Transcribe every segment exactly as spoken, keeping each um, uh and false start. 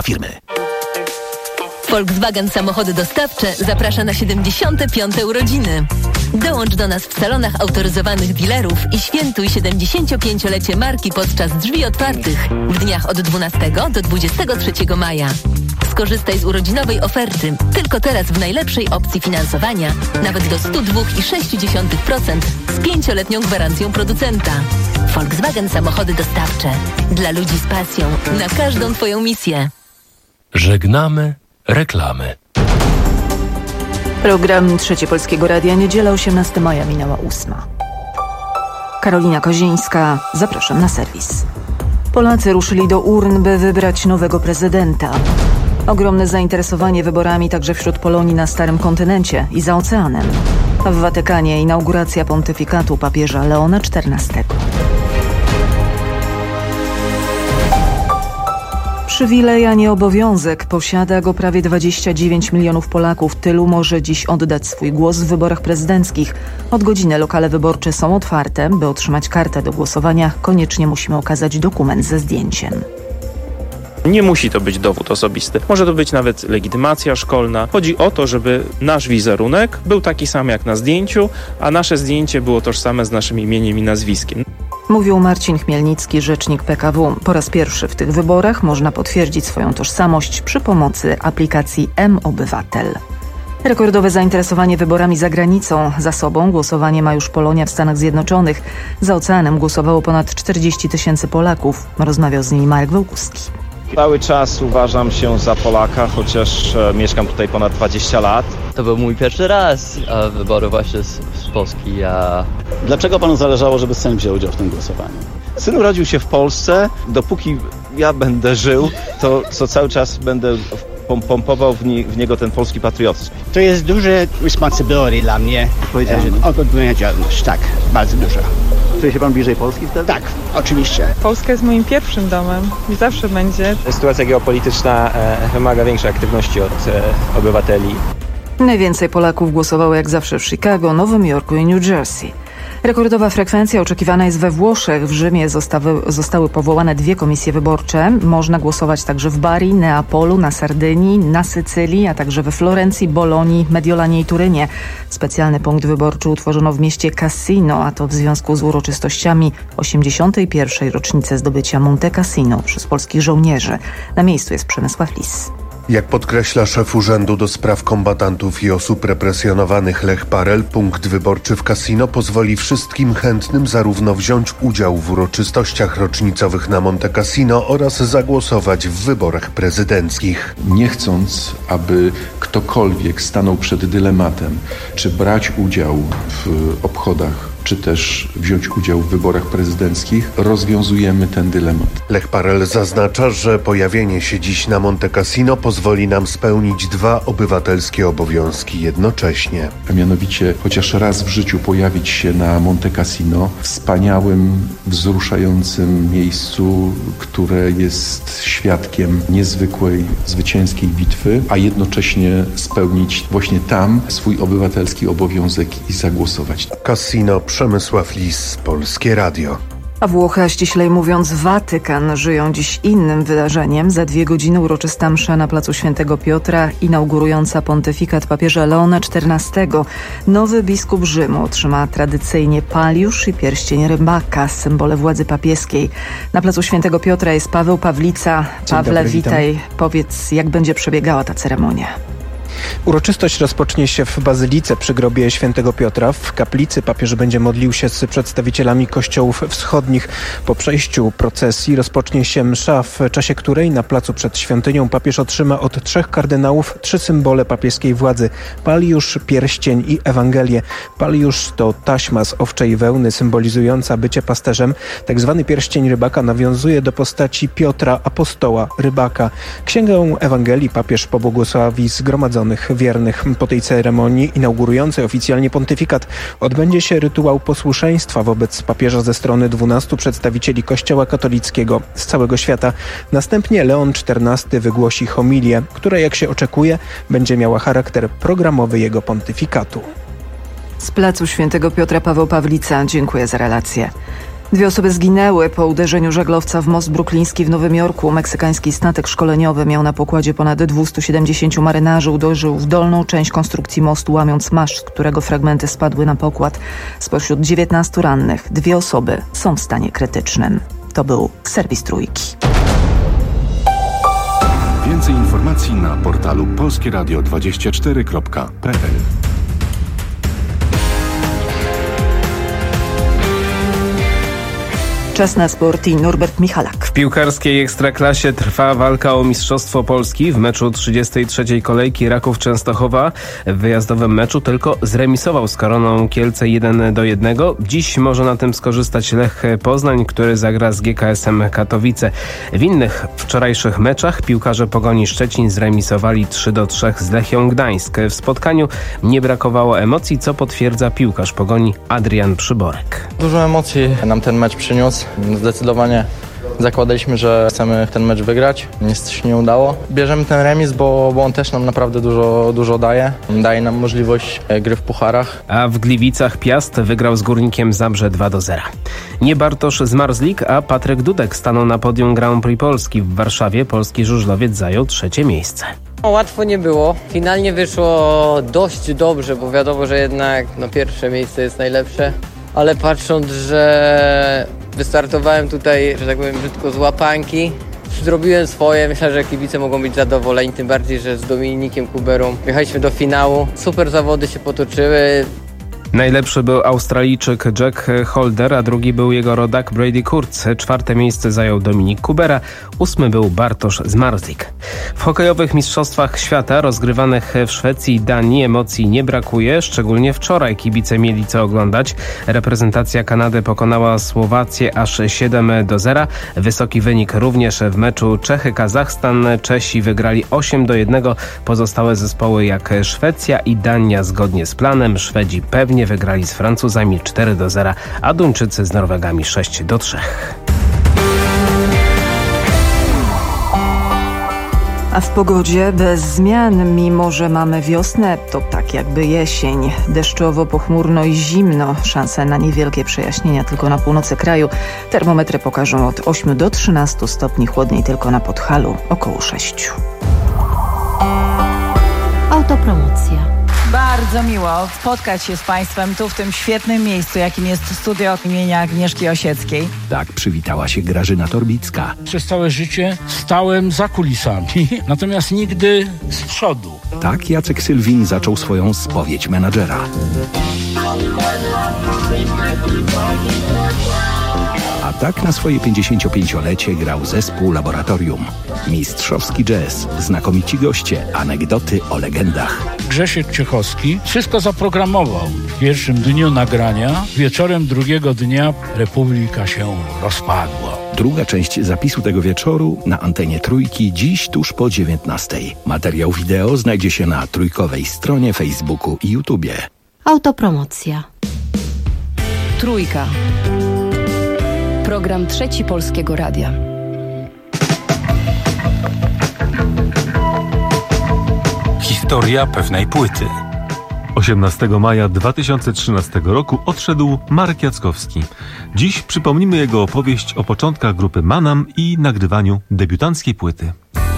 firmy. Volkswagen Samochody Dostawcze zaprasza na siedemdziesiąte piąte urodziny. Dołącz do nas w salonach autoryzowanych dealerów i świętuj siedemdziesięciopięciolecie marki podczas drzwi otwartych w dniach od dwunastego do dwudziestego trzeciego maja. Skorzystaj z urodzinowej oferty tylko teraz w najlepszej opcji finansowania, nawet do sto dwa przecinek sześć procent z pięcioletnią gwarancją producenta. Volkswagen Samochody Dostawcze. Dla ludzi z pasją na każdą Twoją misję. Żegnamy reklamy. Program Trzecie Polskiego Radia, niedziela osiemnastego maja, minęła ósma. Karolina Kozińska, zapraszam na serwis. Polacy ruszyli do urn, by wybrać nowego prezydenta. Ogromne zainteresowanie wyborami także wśród Polonii na Starym Kontynencie i za oceanem. W Watykanie inauguracja pontyfikatu papieża Leona czternastego. Przywilej, a nie obowiązek. Posiada go prawie dwadzieścia dziewięć milionów Polaków. Tylu może dziś oddać swój głos w wyborach prezydenckich. Od godziny lokale wyborcze są otwarte. By otrzymać kartę do głosowania, koniecznie musimy okazać dokument ze zdjęciem. Nie musi to być dowód osobisty. Może to być nawet legitymacja szkolna. Chodzi o to, żeby nasz wizerunek był taki sam jak na zdjęciu, a nasze zdjęcie było tożsame z naszym imieniem i nazwiskiem. Mówił Marcin Chmielnicki, rzecznik P K W. Po raz pierwszy w tych wyborach można potwierdzić swoją tożsamość przy pomocy aplikacji M-Obywatel. Rekordowe zainteresowanie wyborami za granicą. Za sobą głosowanie ma już Polonia w Stanach Zjednoczonych. Za oceanem głosowało ponad czterdzieści tysięcy Polaków. Rozmawiał z nimi Marek Wołkuski. Cały czas uważam się za Polaka, chociaż e, mieszkam tutaj ponad dwadzieścia lat. To był mój pierwszy raz a wybory właśnie z, z Polski. A... Dlaczego panu zależało, żeby syn wziął udział w tym głosowaniu? Syn urodził się w Polsce. Dopóki ja będę żył, to co cały czas będę pompował w, nie, w niego ten polski patriotyzm. To jest duże responsibility dla mnie. Odpowiedzialność, tak, bardzo duża. Czuje się pan bliżej Polski wtedy? Tak, oczywiście. Polska jest moim pierwszym domem i zawsze będzie. Sytuacja geopolityczna e, wymaga większej aktywności od e, obywateli. Najwięcej Polaków głosowało jak zawsze w Chicago, Nowym Jorku i New Jersey. Rekordowa frekwencja oczekiwana jest we Włoszech. W Rzymie zostały, zostały powołane dwie komisje wyborcze. Można głosować także w Bari, Neapolu, na Sardynii, na Sycylii, a także we Florencji, Bolonii, Mediolanie i Turynie. Specjalny punkt wyborczy utworzono w mieście Cassino, a to w związku z uroczystościami osiemdziesiątej pierwszej rocznicy zdobycia Monte Cassino przez polskich żołnierzy. Na miejscu jest Przemysław Lis. Jak podkreśla szef Urzędu do Spraw Kombatantów i Osób Represjonowanych Lech Parel, punkt wyborczy w Cassino pozwoli wszystkim chętnym zarówno wziąć udział w uroczystościach rocznicowych na Monte Cassino oraz zagłosować w wyborach prezydenckich. Nie chcąc, aby ktokolwiek stanął przed dylematem, czy brać udział w obchodach, czy też wziąć udział w wyborach prezydenckich, rozwiązujemy ten dylemat. Lech Parel zaznacza, że pojawienie się dziś na Monte Cassino pozwoli nam spełnić dwa obywatelskie obowiązki jednocześnie. A mianowicie chociaż raz w życiu pojawić się na Monte Cassino, wspaniałym, wzruszającym miejscu, które jest świadkiem niezwykłej, zwycięskiej bitwy, a jednocześnie spełnić właśnie tam swój obywatelski obowiązek i zagłosować. Cassino, Przemysław Lis, Polskie Radio. A Włochy, a ściślej mówiąc Watykan, żyją dziś innym wydarzeniem. Za dwie godziny uroczysta msza na placu Świętego Piotra, inaugurująca pontyfikat papieża Leona czternastego. Nowy biskup Rzymu otrzyma tradycyjnie paliusz i pierścień rybaka, symbole władzy papieskiej. Na placu Świętego Piotra jest Paweł Pawlica. Pawle, dobry, witaj. Witam. Powiedz, jak będzie przebiegała ta ceremonia? Uroczystość rozpocznie się w Bazylice przy grobie Świętego Piotra. W kaplicy papież będzie modlił się z przedstawicielami kościołów wschodnich. Po przejściu procesji rozpocznie się msza, w czasie której na placu przed świątynią papież otrzyma od trzech kardynałów trzy symbole papieskiej władzy: paliusz, pierścień i Ewangelię. Paliusz to taśma z owczej wełny symbolizująca bycie pasterzem. Tak zwany pierścień rybaka nawiązuje do postaci Piotra, apostoła, rybaka. Księgę Ewangelii papież pobłogosławi zgromadzonych wiernych. Po tej ceremonii inaugurującej oficjalnie pontyfikat odbędzie się rytuał posłuszeństwa wobec papieża ze strony dwunastu przedstawicieli Kościoła katolickiego z całego świata. Następnie Leon czternasty wygłosi homilię, która, jak się oczekuje, będzie miała charakter programowy jego pontyfikatu. Z placu Świętego Piotra Paweł Pawlica, dziękuję za relację. Dwie osoby zginęły po uderzeniu żaglowca w most brukliński w Nowym Jorku. Meksykański statek szkoleniowy miał na pokładzie ponad dwieście siedemdziesięciu marynarzy. Uderzył w dolną część konstrukcji mostu, łamiąc maszt, którego fragmenty spadły na pokład. Spośród dziewiętnastu rannych dwie osoby są w stanie krytycznym. To był serwis Trójki. Więcej informacji na portalu polskie radio dwadzieścia cztery kropka p l. Czas na sport i Norbert Michalak. W piłkarskiej Ekstraklasie trwa walka o Mistrzostwo Polski. W meczu trzydziestej trzeciej kolejki Raków Częstochowa w wyjazdowym meczu tylko zremisował z Koroną Kielce jeden do jednego. Dziś może na tym skorzystać Lech Poznań, który zagra z G K S-em Katowice. W innych wczorajszych meczach piłkarze Pogoni Szczecin zremisowali trzy do trzech z Lechią Gdańsk. W spotkaniu nie brakowało emocji, co potwierdza piłkarz Pogoni Adrian Przyborek. Dużo emocji nam ten mecz przyniósł. Zdecydowanie zakładaliśmy, że chcemy ten mecz wygrać. Niestety się nie udało. Bierzemy ten remis, bo, bo on też nam naprawdę dużo, dużo daje. Daje nam możliwość gry w pucharach. A w Gliwicach Piast wygrał z Górnikiem Zabrze dwa do zera. Nie Bartosz Zmarzlik, a Patryk Dudek stanął na podium Grand Prix Polski. W Warszawie polski żużlowiec zajął trzecie miejsce. Łatwo nie było. Finalnie wyszło dość dobrze, bo wiadomo, że jednak no, pierwsze miejsce jest najlepsze. Ale patrząc, że wystartowałem tutaj, że tak powiem, brzydko z łapanki, zrobiłem swoje. Myślę, że kibice mogą być zadowoleni, tym bardziej, że z Dominikiem Kuberą jechaliśmy do finału. Super zawody się potoczyły. Najlepszy był Australijczyk Jack Holder, a drugi był jego rodak Brady Kurz. Czwarte miejsce zajął Dominik Kubera, ósmy był Bartosz Zmarzlik. W hokejowych mistrzostwach świata rozgrywanych w Szwecji i Danii emocji nie brakuje, szczególnie wczoraj kibice mieli co oglądać. Reprezentacja Kanady pokonała Słowację aż siedem do zera. Wysoki wynik również w meczu Czechy-Kazachstan. Czesi wygrali osiem do jednego. Pozostałe zespoły jak Szwecja i Dania zgodnie z planem. Szwedzi pewnie wygrali z Francuzami cztery do zera, a Duńczycy z Norwegami sześć do trzech. A w pogodzie bez zmian, mimo że mamy wiosnę, to tak jakby jesień. Deszczowo, pochmurno i zimno. Szanse na niewielkie przejaśnienia tylko na północy kraju. Termometry pokażą od ośmiu do trzynastu stopni, chłodniej tylko na Podhalu, około sześciu. Autopromocja. Bardzo miło spotkać się z Państwem tu w tym świetnym miejscu, jakim jest studio imienia Agnieszki Osieckiej. Tak przywitała się Grażyna Torbicka. Przez całe życie stałem za kulisami, natomiast nigdy z przodu. Tak Jacek Sylwin zaczął swoją spowiedź menadżera. A tak na swoje pięćdziesięciopięciolecie grał zespół Laboratorium. Mistrzowski jazz, znakomici goście, anegdoty o legendach. Grzesiek Ciechowski wszystko zaprogramował. W pierwszym dniu nagrania, wieczorem drugiego dnia Republika się rozpadła. Druga część zapisu tego wieczoru na antenie Trójki dziś tuż po dziewiętnastej. Materiał wideo znajdzie się na trójkowej stronie Facebooku i YouTubie. Autopromocja. Trójka. Program Trzeci Polskiego Radia. Historia pewnej płyty. osiemnastego maja dwa tysiące trzynastego roku odszedł Marek Jackowski. Dziś przypomnimy jego opowieść o początkach grupy Manam i nagrywaniu debiutanckiej płyty.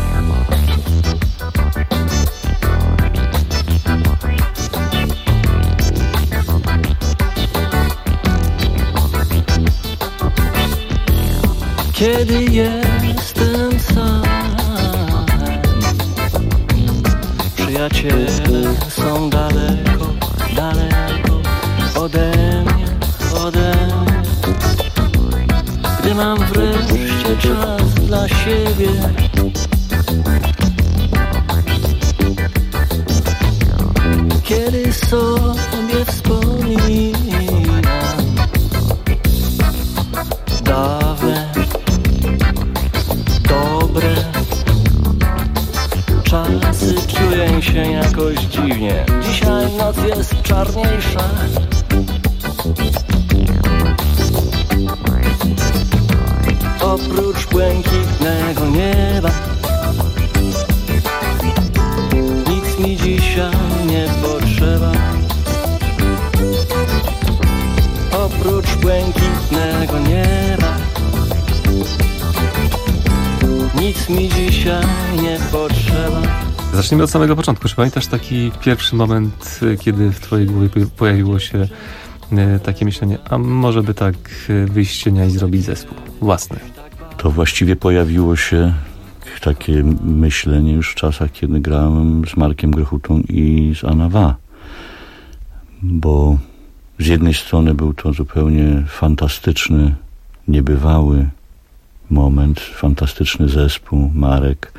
Kiedy jestem sam, przyjaciele są daleko, daleko ode mnie, ode mnie. Gdy mam wreszcie czas dla siebie, kiedy sobie wspominam dawne, dobre czasy, czuję się jakoś dziwnie. Dzisiaj noc jest czarniejsza. Oprócz błękitnego nieba nic mi dzisiaj nie potrzeba. Oprócz błękitnego nieba nic mi dzisiaj nie potrzeba. Zacznijmy od samego początku. Czy pamiętasz taki pierwszy moment, kiedy w twojej głowie pojawiło się takie myślenie, a może by tak wyjść z cienia i zrobić zespół własny? To właściwie pojawiło się takie myślenie już w czasach, kiedy grałem z Markiem Grechutą i z Anawa. Bo z jednej strony był to zupełnie fantastyczny, niebywały moment, fantastyczny zespół, Marek,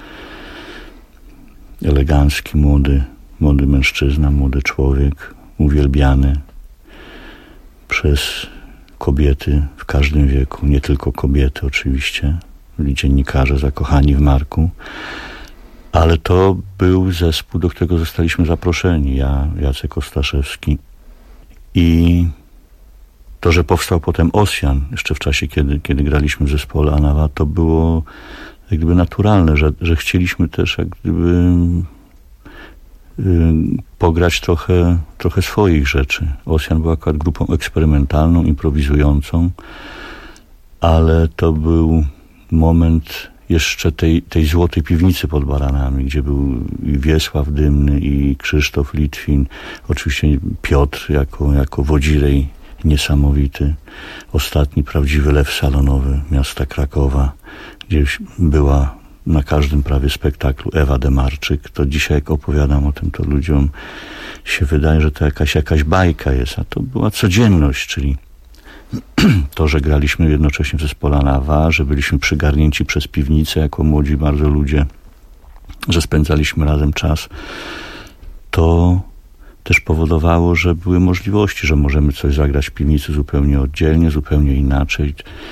elegancki, młody, młody mężczyzna, młody człowiek, uwielbiany przez kobiety w każdym wieku, nie tylko kobiety oczywiście, byli dziennikarze zakochani w Marku, ale to był zespół, do którego zostaliśmy zaproszeni, ja, Jacek Ostaszewski. I to, że powstał potem Osjan, jeszcze w czasie, kiedy, kiedy graliśmy w zespole Anawa, to było jak gdyby naturalne, że, że chcieliśmy też jak gdyby y, pograć trochę, trochę swoich rzeczy. Osjan był akurat grupą eksperymentalną, improwizującą, ale to był moment jeszcze tej, tej złotej piwnicy pod Baranami, gdzie był i Wiesław Dymny, i Krzysztof Litwin, oczywiście Piotr jako, jako wodzirej niesamowity, ostatni prawdziwy lew salonowy miasta Krakowa, gdzie była na każdym prawie spektaklu Ewa Demarczyk. To dzisiaj jak opowiadam o tym, to ludziom się wydaje, że to jakaś, jakaś bajka jest, a to była codzienność, czyli to, że graliśmy jednocześnie w zespole Anawa, że byliśmy przygarnięci przez piwnicę jako młodzi bardzo ludzie, że spędzaliśmy razem czas, to też powodowało, że były możliwości, że możemy coś zagrać w piwnicy zupełnie oddzielnie, zupełnie inaczej.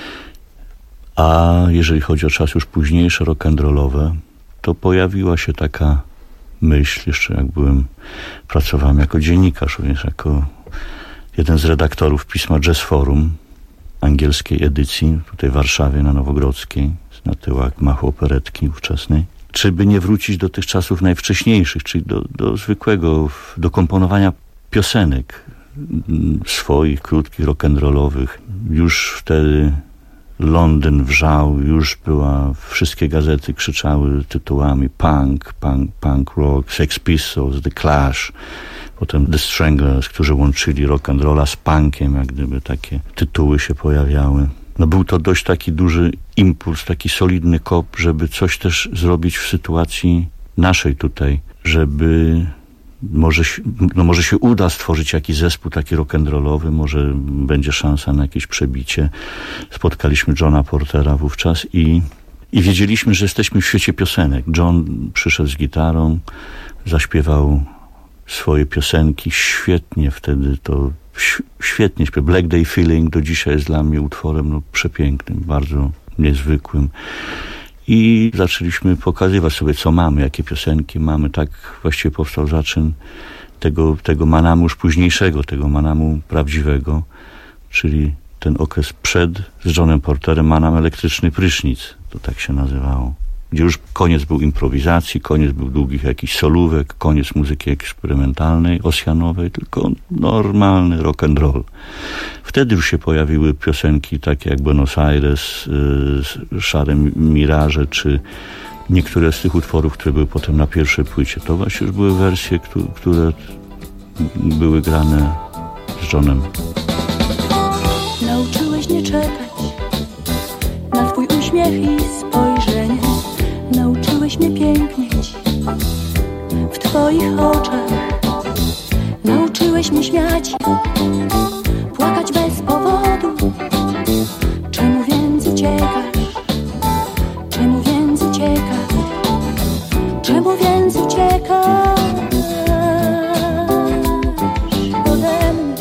A jeżeli chodzi o czas już późniejsze, rock'n'rollowe, to pojawiła się taka myśl, jeszcze jak byłem, pracowałem jako dziennikarz, więc jako jeden z redaktorów pisma Jazz Forum, angielskiej edycji, tutaj w Warszawie na Nowogrodzkiej, na tyłach gmachu operetki ówczesnej. Czy by nie wrócić do tych czasów najwcześniejszych, czyli do, do zwykłego, do komponowania piosenek swoich, krótkich, rock'n'rollowych. Już wtedy Londyn wrzał, już była, wszystkie gazety krzyczały tytułami punk, punk, punk rock, Sex Pistols, The Clash, potem The Stranglers, którzy łączyli rock'n'rolla z punkiem, jak gdyby takie tytuły się pojawiały. No był to dość taki duży impuls, taki solidny kop, żeby coś też zrobić w sytuacji naszej tutaj, żeby może, no może się uda stworzyć jakiś zespół taki rock'n'rollowy, może będzie szansa na jakieś przebicie. Spotkaliśmy Johna Portera wówczas i, i wiedzieliśmy, że jesteśmy w świecie piosenek. John przyszedł z gitarą, zaśpiewał swoje piosenki, świetnie wtedy to, świetnie śpiewał. Black Day Feeling do dzisiaj jest dla mnie utworem no, przepięknym, bardzo niezwykłym. I zaczęliśmy pokazywać sobie, co mamy, jakie piosenki mamy. Tak właściwie powstał zaczyn tego, tego Manamu już późniejszego, tego Manamu prawdziwego, czyli ten okres przed z Johnem Porterem, Manam Elektryczny Prysznic, to tak się nazywało. Gdzie już koniec był improwizacji, koniec był długich jakichś solówek, koniec muzyki eksperymentalnej, osjanowej, tylko normalny rock and roll. Wtedy już się pojawiły piosenki takie jak Buenos Aires, y, Szare Miraże, czy niektóre z tych utworów, które były potem na pierwszej płycie. To właśnie już były wersje, które, które były grane z Johnem. Nauczyłeś mnie czekać na twój uśmiech i spojrzenie. Nauczyłeś mnie pięknieć w twoich oczach. Nauczyłeś mnie śmiać, płakać bez powodu. Czemu więc uciekasz? Czemu więc uciekasz? Czemu więc uciekasz ode mnie?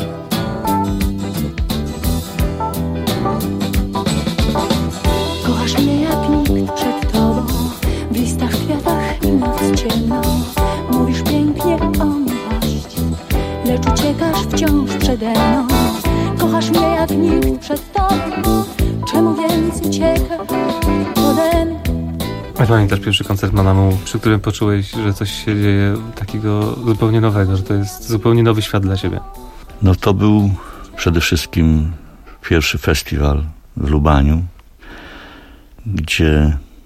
Kochasz mnie jak nikt przed tobą, w listach, kwiatach i noc ciemną. Mówisz pięknie o miłości, lecz uciekasz wciąż przede mną. Kochasz mnie jak nikt przed tobą, czemu więc uciekasz ode mnie? A pamiętasz pierwszy koncert Manamu, przy którym poczułeś, że coś się dzieje takiego zupełnie nowego, że to jest zupełnie nowy świat dla ciebie? No to był przede wszystkim pierwszy festiwal w Lubaniu, gdzie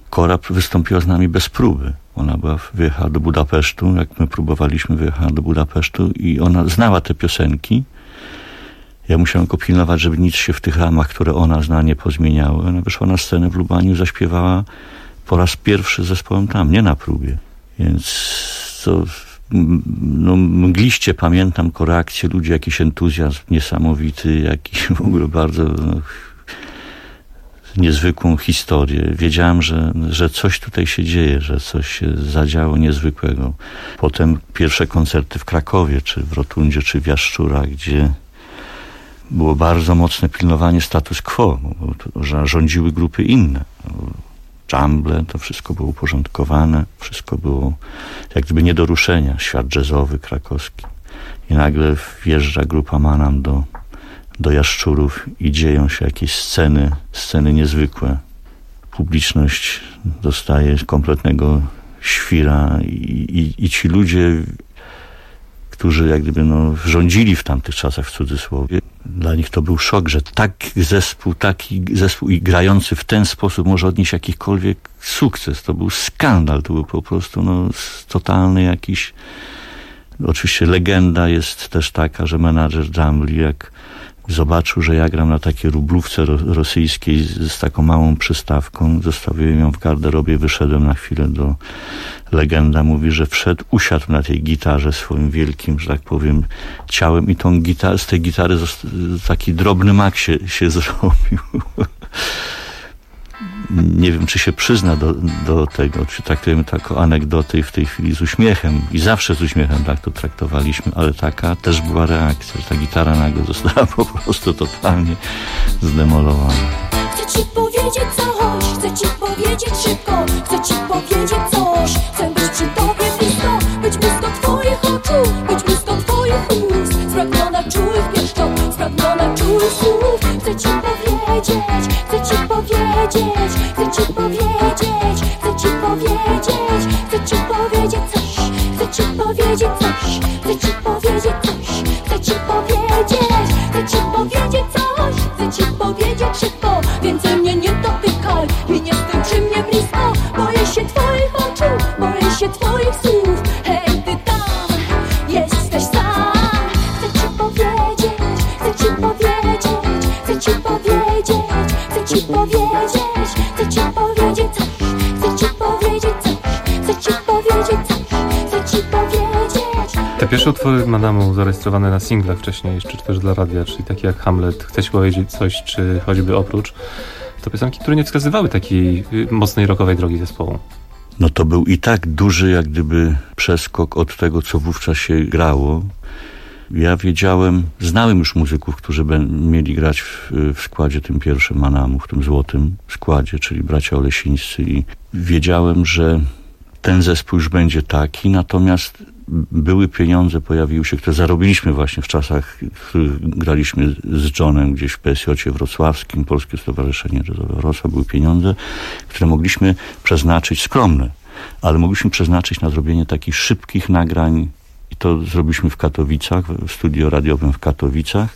Kora wystąpiła z nami bez próby. Ona była, wyjechała do Budapesztu, jak my próbowaliśmy, wyjechała do Budapesztu i ona znała te piosenki. Ja musiałem go pilnować, żeby nic się w tych ramach, które ona zna, nie pozmieniało. Ona wyszła na scenę w Lubaniu, zaśpiewała po raz pierwszy z zespołem tam, nie na próbie. Więc to no, mgliście pamiętam koreakcję ludzi, jakiś entuzjazm niesamowity, jakiś w ogóle bardzo no, niezwykłą historię. Wiedziałem, że, że coś tutaj się dzieje, że coś się zadziało niezwykłego. Potem pierwsze koncerty w Krakowie, czy w Rotundzie, czy w Jaszczurach, gdzie było bardzo mocne pilnowanie status quo, bo to, że rządziły grupy inne. Dżamble, to wszystko było uporządkowane, wszystko było jak gdyby nie do ruszenia. Świat jazzowy krakowski. I nagle wjeżdża grupa Manam do, do Jaszczurów i dzieją się jakieś sceny, sceny niezwykłe. Publiczność dostaje kompletnego świra i, i, i ci ludzie, którzy jak gdyby no, rządzili w tamtych czasach w cudzysłowie, dla nich to był szok, że taki zespół, taki zespół i grający w ten sposób może odnieść jakikolwiek sukces. To był skandal, to był po prostu no, totalny jakiś... Oczywiście legenda jest też taka, że menadżer Dżambli, jak zobaczył, że ja gram na takiej rublówce rosyjskiej z, z taką małą przystawką, zostawiłem ją w garderobie, wyszedłem na chwilę do... Legenda mówi, że wszedł, usiadł na tej gitarze swoim wielkim, że tak powiem, ciałem i tą gitarę, z tej gitary taki drobny mak się, się zrobił. Nie wiem, czy się przyzna do, do tego, czy traktujemy to jako anegdotę i w tej chwili z uśmiechem. I zawsze z uśmiechem tak to traktowaliśmy, ale taka też była reakcja, że ta gitara nagle została po prostu totalnie zdemolowana. Chcę ci powiedzieć coś, chcę ci powiedzieć szybko, chcę ci powiedzieć coś. Chcę być przy tobie blisko, być blisko twoich oczu, być blisko twoich ust. Spragniona czułych pieszczot, spragniona czułych słów. Chcę ci powiedzieć, chcę ci powiedzieć, chcę ci powiedzieć, chcę ci powiedzieć, chcę ci powiedzieć coś, chcę ci powiedzieć coś, chcę ci powiedzieć coś, chcę ci powiedzieć, chcę ci powiedzieć coś, chcę ci powiedzieć szybko. Więcej mnie nie dotykaj i nie stęczy mnie blisko. Boję się twoich oczu, boję się twoich słów. Hej, ty tam, jesteś sam. Chcę ci powiedzieć, chcę ci powiedzieć, chcę ci powiedzieć, chcę ci powiedzieć, chcę ci powiedzieć coś, chcę ci powiedzieć coś, chcę ci powiedzieć coś, chcę ci powiedzieć. Te pierwsze utwory Manamu zarejestrowane na singlach wcześniej, jeszcze też dla radia, czyli takie jak Hamlet, Chcę ci powiedzieć coś, czy choćby Oprócz, to piosenki, które nie wskazywały takiej mocnej rockowej drogi zespołu. No to był i tak duży jak gdyby przeskok od tego, co wówczas się grało. Ja wiedziałem, znałem już muzyków, którzy mieli grać w, w składzie tym pierwszym Manamu, w tym złotym składzie, czyli bracia Olesińscy, i wiedziałem, że ten zespół już będzie taki, natomiast były pieniądze, pojawiły się, które zarobiliśmy właśnie w czasach, w których graliśmy z Johnem gdzieś w P S J-cie wrocławskim, Polskie Stowarzyszenie Jazzowe Wrocław. Były pieniądze, które mogliśmy przeznaczyć, skromne, ale mogliśmy przeznaczyć na zrobienie takich szybkich nagrań i to zrobiliśmy w Katowicach, w studio radiowym w Katowicach,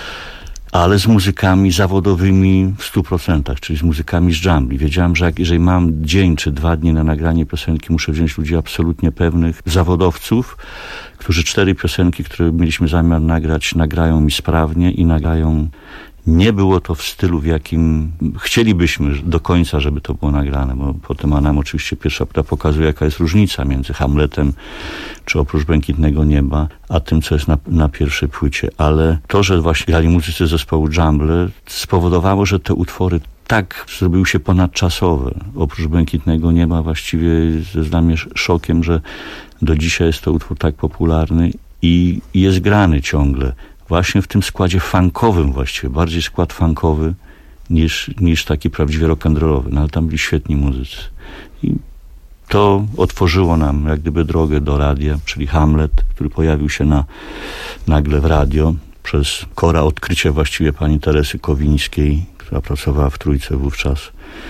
ale z muzykami zawodowymi w stu procentach, czyli z muzykami z Dżambli. Wiedziałem, że jak, jeżeli mam dzień czy dwa dni na nagranie piosenki, muszę wziąć ludzi absolutnie pewnych, zawodowców, którzy cztery piosenki, które mieliśmy zamiar nagrać, nagrają mi sprawnie i nagrają. Nie było to w stylu, w jakim chcielibyśmy do końca, żeby to było nagrane, bo potem Manam oczywiście pierwsza płyta pokazuje, jaka jest różnica między Hamletem czy Oprócz Błękitnego Nieba, a tym, co jest na, na pierwszej płycie. Ale to, że właśnie grali muzycy zespołu Dżamble, spowodowało, że te utwory tak zrobiły się ponadczasowe. Oprócz Błękitnego Nieba właściwie jest dla mnie szokiem, że do dzisiaj jest to utwór tak popularny i jest grany ciągle. Właśnie w tym składzie funkowym właściwie, bardziej skład funkowy niż, niż taki prawdziwie rock'n'rollowy, no ale tam byli świetni muzycy. I to otworzyło nam jak gdyby drogę do radia, czyli Hamlet, który pojawił się na, nagle w radio przez kora odkrycie właściwie pani Teresy Kowińskiej, która pracowała w Trójce wówczas.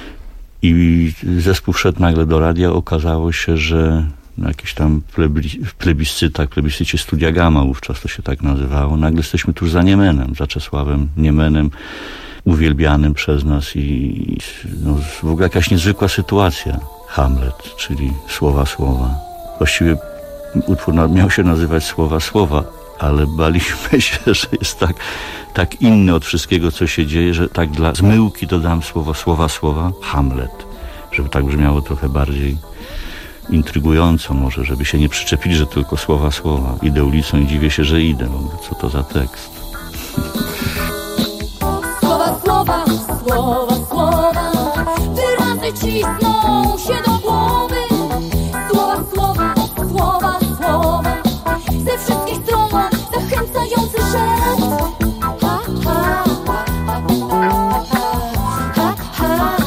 I zespół wszedł nagle do radia, okazało się, że na jakichś tam w plebiscytach, w plebiscycie Studia Gamma, wówczas to się tak nazywało. Nagle jesteśmy tuż za Niemenem, za Czesławem Niemenem. uwielbianym przez nas i no, w ogóle jakaś niezwykła sytuacja. Hamlet, czyli słowa, słowa. Właściwie utwór miał się nazywać Słowa, słowa, ale baliśmy się, że jest tak, tak inny od wszystkiego, co się dzieje, że tak dla zmyłki dodam słowo, słowa, słowa, Hamlet. Żeby tak brzmiało trochę bardziej intrygująco może, żeby się nie przyczepili, że tylko słowa, słowa. Idę ulicą i dziwię się, że idę. Co to za tekst? Słowa, słowa, słowa, słowa, wyrazy cisną się do głowy. Słowa, słowa, słowa, słowa, ze wszystkich stron zachęcający szept. Ha, ha, ha, ha, ha, ha, ha,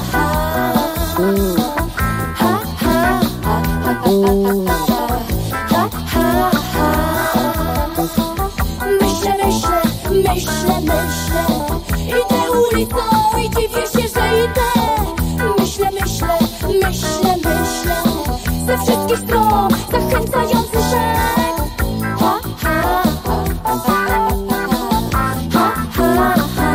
ha, ha. Myślę, myślę, myślę, myślę, idę ulicą i dziwię się, że idę. Myślę, myślę, myślę, myślę, ze wszystkich stron zachęcający szept. Ha, ha, ha, ha, ha, ha, ha, ha.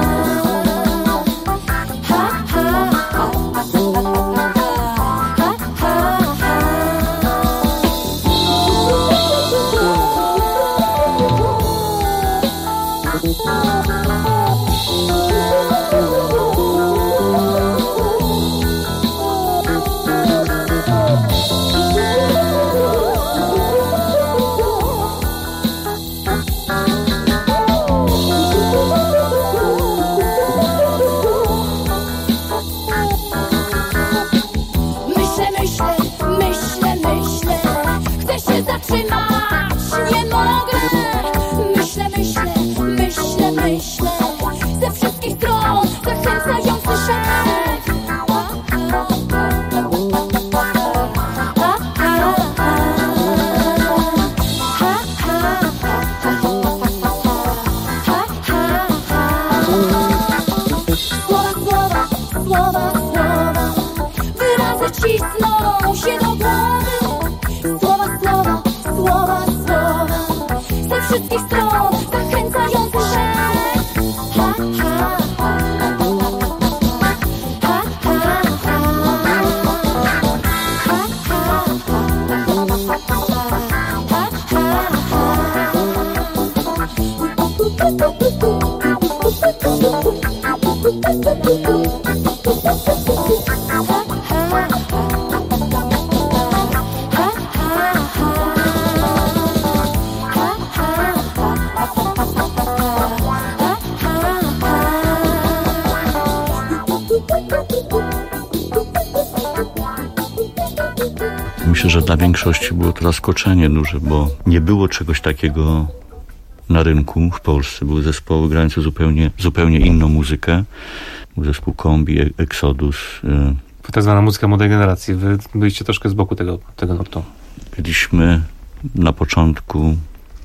Myślę, że dla większości było to zaskoczenie duże, bo nie było czegoś takiego na rynku w Polsce. Były zespoły grające zupełnie, zupełnie inną muzykę. Był zespół Kombi, Exodus. Tak zwana muzyka młodej generacji. Wy byliście troszkę z boku tego, tego nurtu. Byliśmy na początku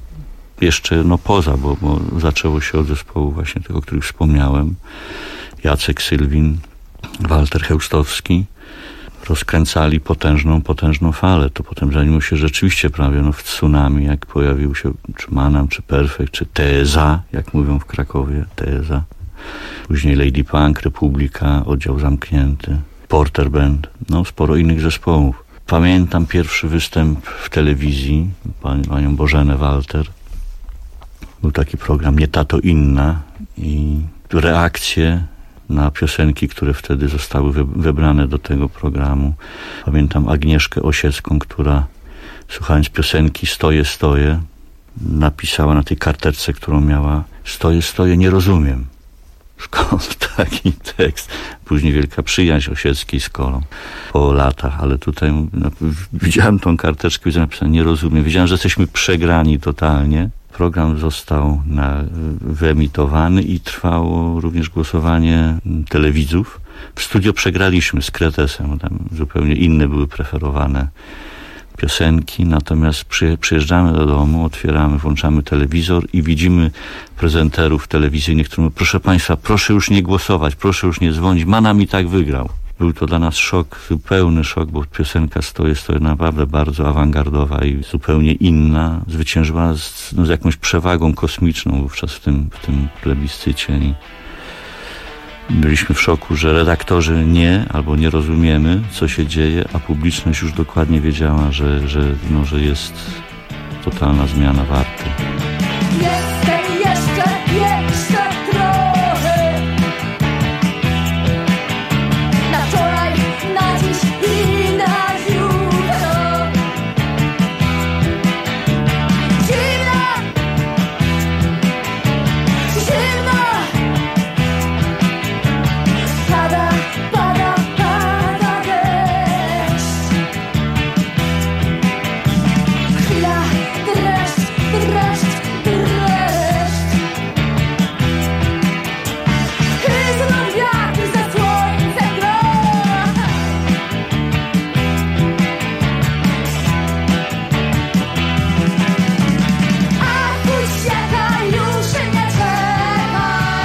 jeszcze no poza, bo, bo zaczęło się od zespołu właśnie tego, o którym wspomniałem. Jacek Sylwin, Walter Chełstowski. Rozkręcali potężną, potężną falę. To potem zajęło się rzeczywiście prawie no, w tsunami, jak pojawił się czy Manam, czy Perfekt, czy Teza, jak mówią w Krakowie, Teza. Później Lady Punk, Republika, Oddział Zamknięty, Porter Band, no sporo innych zespołów. Pamiętam pierwszy występ w telewizji, pani, panią Bożenę Walter. Był taki program Nie ta to inna i reakcje na piosenki, które wtedy zostały wybrane do tego programu. Pamiętam Agnieszkę Osiecką, która słuchając piosenki Stoję, stoję, napisała na tej karteczce, którą miała: Stoję, stoję, nie rozumiem. Skąd taki tekst? Później wielka przyjaźń Osieckiej z Kolą po latach, ale tutaj no, widziałem tą karteczkę, widziałem napisane nie rozumiem. Wiedziałem, że jesteśmy przegrani totalnie. Program został na, wyemitowany i trwało również głosowanie telewidzów. W studio przegraliśmy z Kretesem, tam zupełnie inne były preferowane piosenki, natomiast przy, przyjeżdżamy do domu, otwieramy, włączamy telewizor i widzimy prezenterów telewizyjnych, którzy mówią: proszę Państwa, proszę już nie głosować, proszę już nie dzwonić, Manam i tak wygrał. Był to dla nas szok, zupełny szok, bo piosenka Stoję, stoję naprawdę bardzo awangardowa i zupełnie inna. Zwyciężyła z, no, z jakąś przewagą kosmiczną wówczas w tym, w tym plebiscycie. I Byliśmy w szoku, że redaktorzy nie, albo nie rozumiemy, co się dzieje, a publiczność już dokładnie wiedziała, że, że, no, że jest totalna zmiana warty. Jestem jeszcze, jeszcze trochę. Na wczoraj, na dziś i na jutro. Zimna, zimna. Pada, pada, pada deszcz. Chwila, dreszcz, dreszcz, dreszcz. Kryzną wiatr za słońcem groch. A ucieka już nie czeka.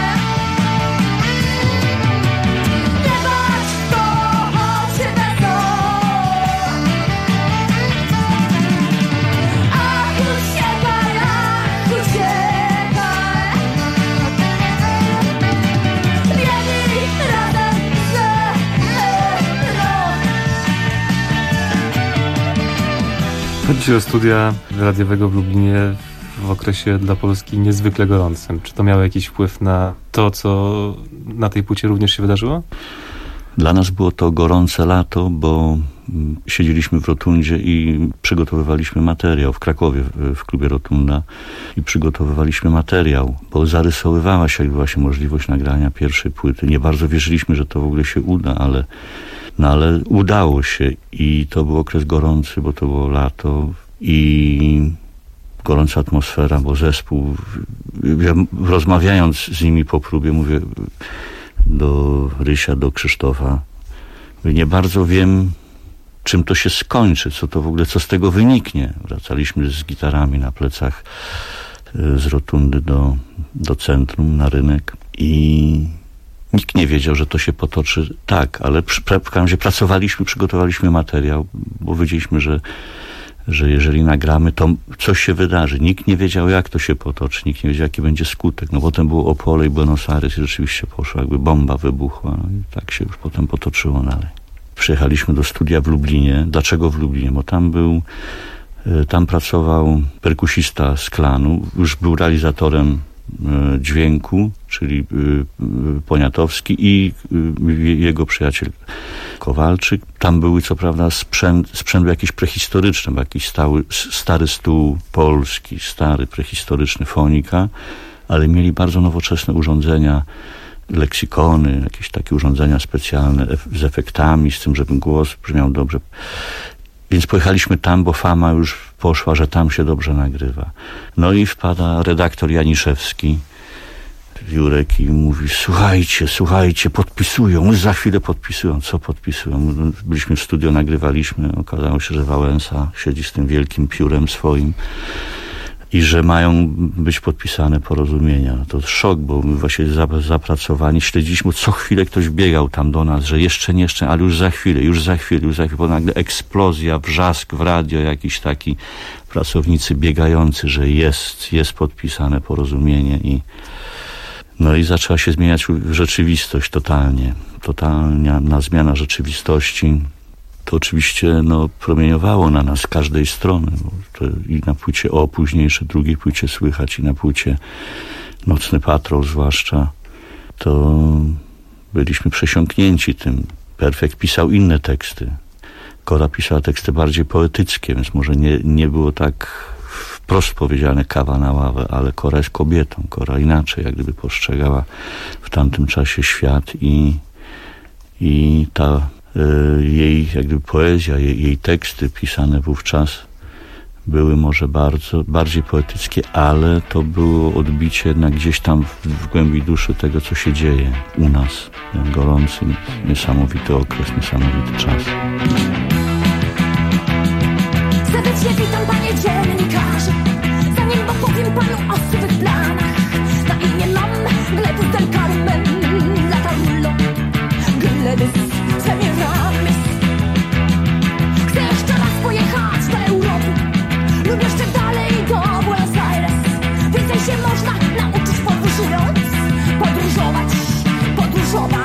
Nie bądź to, choć wesoło. A ucieka, jak ucieka. Biegnij razem ze mną. Chodzi o studia radiowego w Lublinie w okresie dla Polski niezwykle gorącym. Czy to miało jakiś wpływ na to, co na tej płycie również się wydarzyło? Dla nas było to gorące lato, bo mm, siedzieliśmy w Rotundzie i przygotowywaliśmy materiał w Krakowie, w, w klubie Rotunda i przygotowywaliśmy materiał, bo zarysowywała się jakby właśnie możliwość nagrania pierwszej płyty. Nie bardzo wierzyliśmy, że to w ogóle się uda, ale, no, ale udało się i to był okres gorący, bo to było lato i gorąca atmosfera, bo zespół, ja rozmawiając z nimi po próbie, mówię do Rysia, do Krzysztofa, nie bardzo wiem, czym to się skończy, co to w ogóle, co z tego wyniknie. Wracaliśmy z gitarami na plecach z Rotundy do, do centrum, na rynek i nikt nie wiedział, że to się potoczy tak, ale przy, w każdym razie pracowaliśmy, przygotowaliśmy materiał, bo wiedzieliśmy, że że jeżeli nagramy, to coś się wydarzy. Nikt nie wiedział, jak to się potoczy, nikt nie wiedział, jaki będzie skutek. No potem było Opole i Buenos Aires i rzeczywiście poszło, jakby bomba wybuchła. No i tak się już potem potoczyło dalej. Przyjechaliśmy do studia w Lublinie. Dlaczego w Lublinie? Bo tam był, tam pracował perkusista z Klanu, już był realizatorem dźwięku, czyli Poniatowski i jego przyjaciel Kowalczyk. Tam były co prawda sprzęt, sprzęt jakiś prehistoryczny, bo jakiś stały, stary stół polski, stary, prehistoryczny, fonika, ale mieli bardzo nowoczesne urządzenia, leksykony, jakieś takie urządzenia specjalne z efektami, z tym, żeby głos brzmiał dobrze. Więc pojechaliśmy tam, bo fama już poszła, że tam się dobrze nagrywa. No i wpada redaktor Janiszewski, Jurek, i mówi: słuchajcie, słuchajcie, podpisują, już za chwilę podpisują. Co podpisują? Byliśmy w studio, nagrywaliśmy, okazało się, że Wałęsa siedzi z tym wielkim piórem swoim i że mają być podpisane porozumienia. No to szok, bo my właśnie zapracowani, śledziliśmy, co chwilę ktoś biegał tam do nas, że jeszcze nie, jeszcze, ale już za chwilę, już za chwilę, już za chwilę, bo nagle eksplozja, wrzask w radio, jakiś taki pracownicy biegający, że jest, jest podpisane porozumienie i no i zaczęła się zmieniać rzeczywistość totalnie, totalna zmiana rzeczywistości. To oczywiście no, promieniowało na nas z każdej strony. Bo to i na płycie O, późniejsze, drugiej płycie słychać, i na płycie Nocny Patrol zwłaszcza, to byliśmy przesiąknięci tym. Perfekt pisał inne teksty. Kora pisała teksty bardziej poetyckie, więc może nie, nie było tak wprost powiedziane kawa na ławę, ale Kora jest kobietą. Kora inaczej jak gdyby postrzegała w tamtym czasie świat i, i ta jej jak gdyby poezja, jej, jej teksty pisane wówczas były może bardzo, bardziej poetyckie, ale to było odbicie jednak gdzieś tam w, w głębi duszy tego, co się dzieje u nas. Ten gorący, niesamowity okres, niesamowity czas. Serdecznie witam, panie dziennikarzu. Zanim opowiem panu o swych planach, na imię mam Gledys del Carmen, lata rullo, Gledys Semiramis. Chcę jeszcze raz pojechać do Europy lub jeszcze dalej do Buenos Aires. Więcej się można nauczyć podróżując, podróżować, podróżować.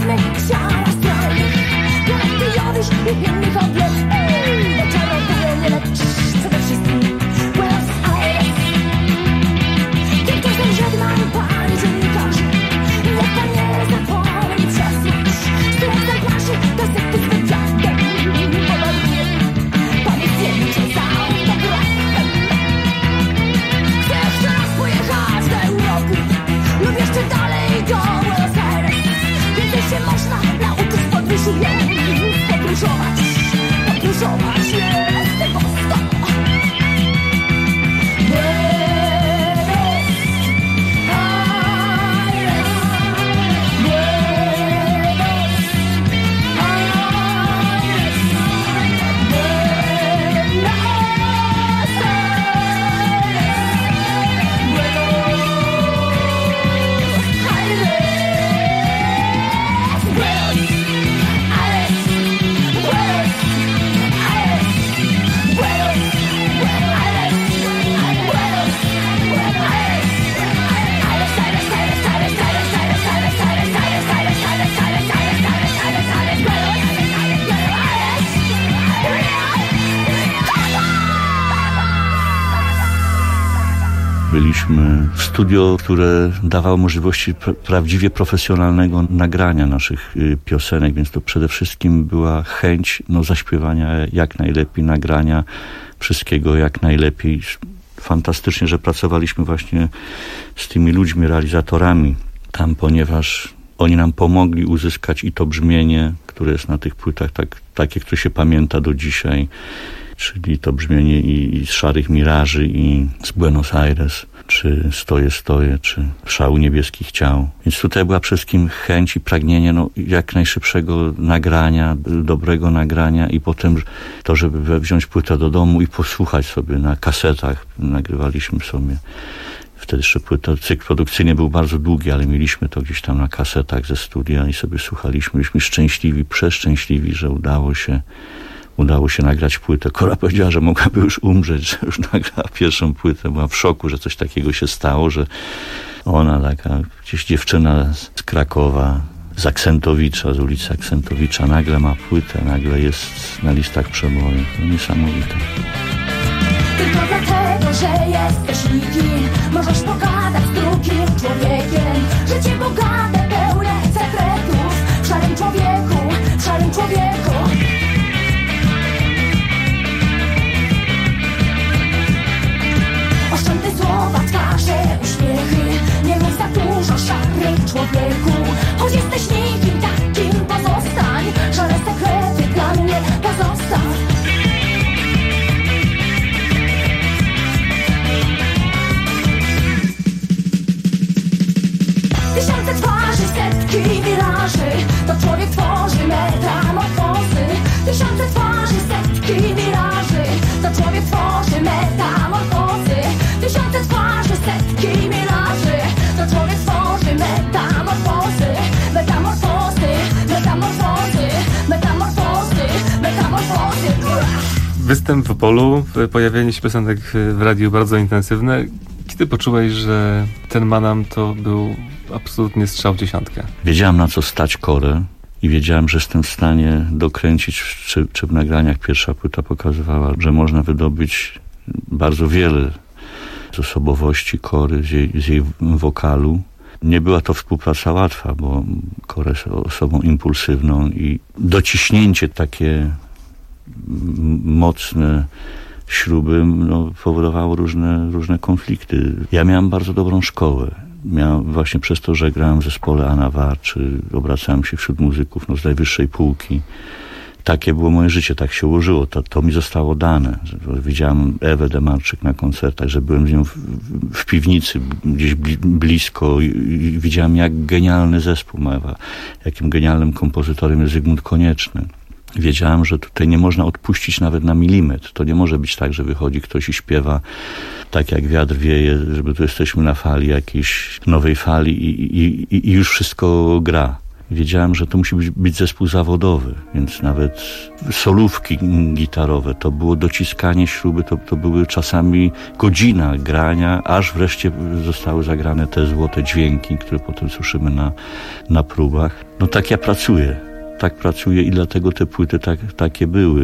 Piosenek, ksiara strojnych, pijowych i innych odlew. Oczarokuję nie lecz przede wszystkim Buenos Aires. Tylko ten żegnam pani dziennikarzy, niech pan nie zapomni przesłać stu egzemplarzy gazety z wywiadem. Podaruję pani zdjęcie za autografem. Chcę jeszcze raz pojechać do Europy lub jeszcze dalej do Buenos Aires. Więcej się można nauczyć w podróży ją podróżować, podróżować jest tego sto. Byliśmy w studio, które dawało możliwości pra- prawdziwie profesjonalnego nagrania naszych y, piosenek, więc to przede wszystkim była chęć no, zaśpiewania jak najlepiej, nagrania wszystkiego jak najlepiej. Fantastycznie, że pracowaliśmy właśnie z tymi ludźmi, realizatorami tam, ponieważ oni nam pomogli uzyskać i to brzmienie, które jest na tych płytach, tak, takie, które się pamięta do dzisiaj, czyli to brzmienie i, i z Szarych Miraży, i z Buenos Aires, czy Stoję, Stoję, czy Szału Niebieskich Ciał. Więc tutaj była przede wszystkim chęć i pragnienie no, jak najszybszego nagrania, dobrego nagrania i potem to, żeby wziąć płytę do domu i posłuchać sobie na kasetach. Nagrywaliśmy sobie. Wtedy jeszcze płyta, cykl produkcyjny był bardzo długi, ale mieliśmy to gdzieś tam na kasetach ze studia i sobie słuchaliśmy. Byliśmy szczęśliwi, przeszczęśliwi, że udało się Udało się nagrać płytę. Kora powiedziała, że mogłaby już umrzeć, że już nagrała pierwszą płytę. Była w szoku, że coś takiego się stało, że ona, taka gdzieś dziewczyna z Krakowa, z Aksentowicza, z ulicy Aksentowicza, nagle ma płytę, nagle jest na listach przebojów. To niesamowite. Tylko dlatego, że jesteś nikim, możesz pogadać z drugim człowiekiem. Życie bogate, pełne sekretów. W szarym człowieku, w szarym człowieku. Oszczędne słowa, twarze, uśmiechy. Nie mów za dużo, szary człowieku. Choć jesteś nikim takim, pozostań. Szare sekrety dla mnie pozostań. Tysiące twarzy, setki wiraży. To człowiek tworzy metamorfozy. Tysiące twarzy, setki wiraży. To człowiek tworzy metamorfozy. Tysiące twarzy, setki wiraży. To człowiek tworzy metamorfozy. Metamorfozy, metamorfozy, metamorfozy, metamorfozy. Występ w Opolu, pojawienie się piosenek w radiu bardzo intensywne. Kiedy poczułeś, że ten Manam to był absolutnie strzał w dziesiątkę? Wiedziałem, na co stać Korę i wiedziałem, że jestem w stanie dokręcić, czy, czy w nagraniach pierwsza płyta pokazywała, że można wydobyć bardzo wiele z osobowości Kory, z jej, z jej wokalu. Nie była to współpraca łatwa, bo Kora jest osobą impulsywną i dociśnięcie takie mocne śruby no, powodowało różne, różne konflikty. Ja miałem bardzo dobrą szkołę. Miałem właśnie przez to, że grałem w zespole Anavar, czy obracałem się wśród muzyków no, z najwyższej półki. Takie było moje życie, tak się ułożyło. To, to mi zostało dane. Widziałem Ewę Demarczyk na koncertach, że byłem z nią w, w piwnicy, gdzieś bli, blisko i, i widziałem, jak genialny zespół ma Ewa, jakim genialnym kompozytorem jest Zygmunt Konieczny. Wiedziałem, że tutaj nie można odpuścić nawet na milimetr. To nie może być tak, że wychodzi ktoś i śpiewa tak jak wiatr wieje, żeby tu jesteśmy na fali jakiejś nowej fali i, i, i już wszystko gra. Wiedziałem, że to musi być, być zespół zawodowy, więc nawet solówki gitarowe to było dociskanie śruby, to, to były czasami godzina grania, aż wreszcie zostały zagrane te złote dźwięki, które potem słyszymy na, na próbach. No tak ja pracuję, tak pracuję i dlatego te płyty tak, takie były.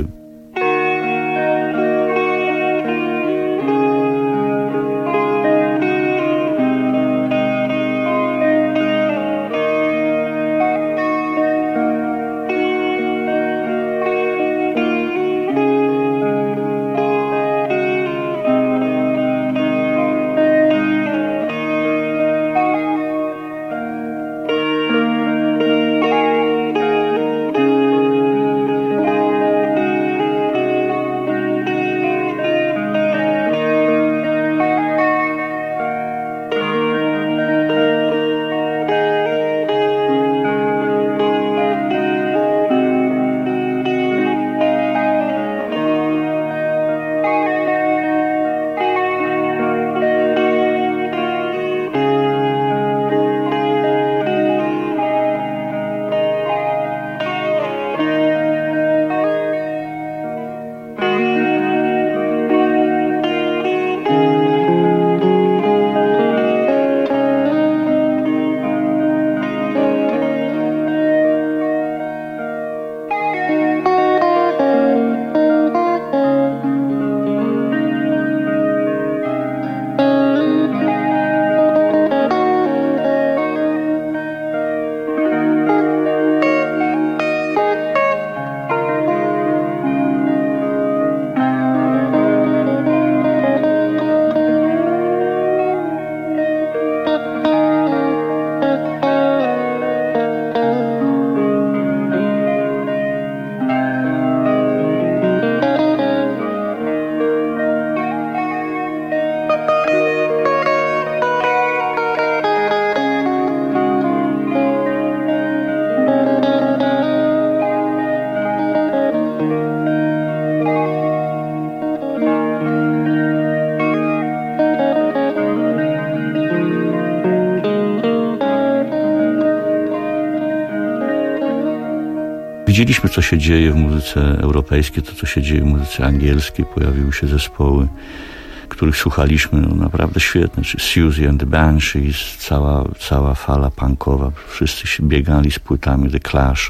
Widzieliśmy, co się dzieje w muzyce europejskiej, to, co się dzieje w muzyce angielskiej. Pojawiły się zespoły, których słuchaliśmy, no naprawdę świetne. Czy Siouxsie and the Banshees, cała, cała fala punkowa. Wszyscy się biegali z płytami The Clash.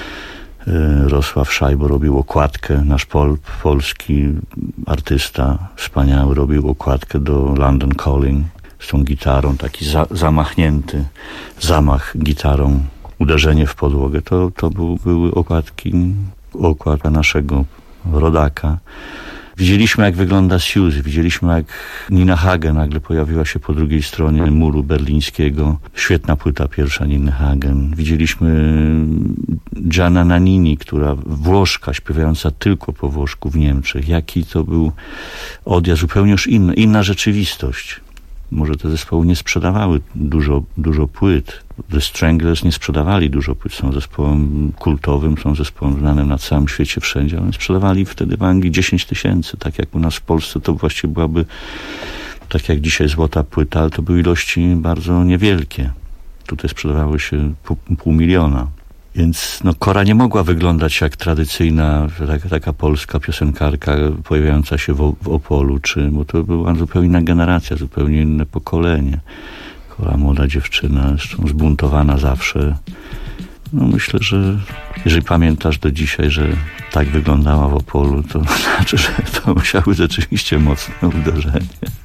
Rosław Szajbo robił okładkę, nasz pol, polski artysta wspaniały robił okładkę do London Calling z tą gitarą, taki za, zamachnięty zamach gitarą, uderzenie w podłogę. To, to był, były okładki, okładka naszego rodaka. Widzieliśmy, jak wygląda Siouxsie, widzieliśmy, jak Nina Hagen nagle pojawiła się po drugiej stronie muru berlińskiego. Świetna płyta pierwsza Niny Hagen. Widzieliśmy Gianna Nannini, która Włoszka, śpiewająca tylko po włoszku w Niemczech. Jaki to był odjazd, zupełnie już inna, inna rzeczywistość. Może te zespoły nie sprzedawały dużo, dużo płyt. The Stranglers nie sprzedawali dużo płyt. Są zespołem kultowym, są zespołem znanym na całym świecie, wszędzie. Oni sprzedawali wtedy w Anglii dziesięć tysięcy. Tak jak u nas w Polsce to właściwie byłaby, tak jak dzisiaj złota płyta, ale to były ilości bardzo niewielkie. Tutaj sprzedawały się pół, pół miliona. Więc no, Kora nie mogła wyglądać jak tradycyjna taka, taka polska piosenkarka pojawiająca się w, w Opolu, czy, bo to była zupełnie inna generacja, zupełnie inne pokolenie. Kora, młoda dziewczyna, zresztą zbuntowana zawsze. No myślę, że jeżeli pamiętasz do dzisiaj, że tak wyglądała w Opolu, to znaczy, że to musiały rzeczywiście mocne uderzenie.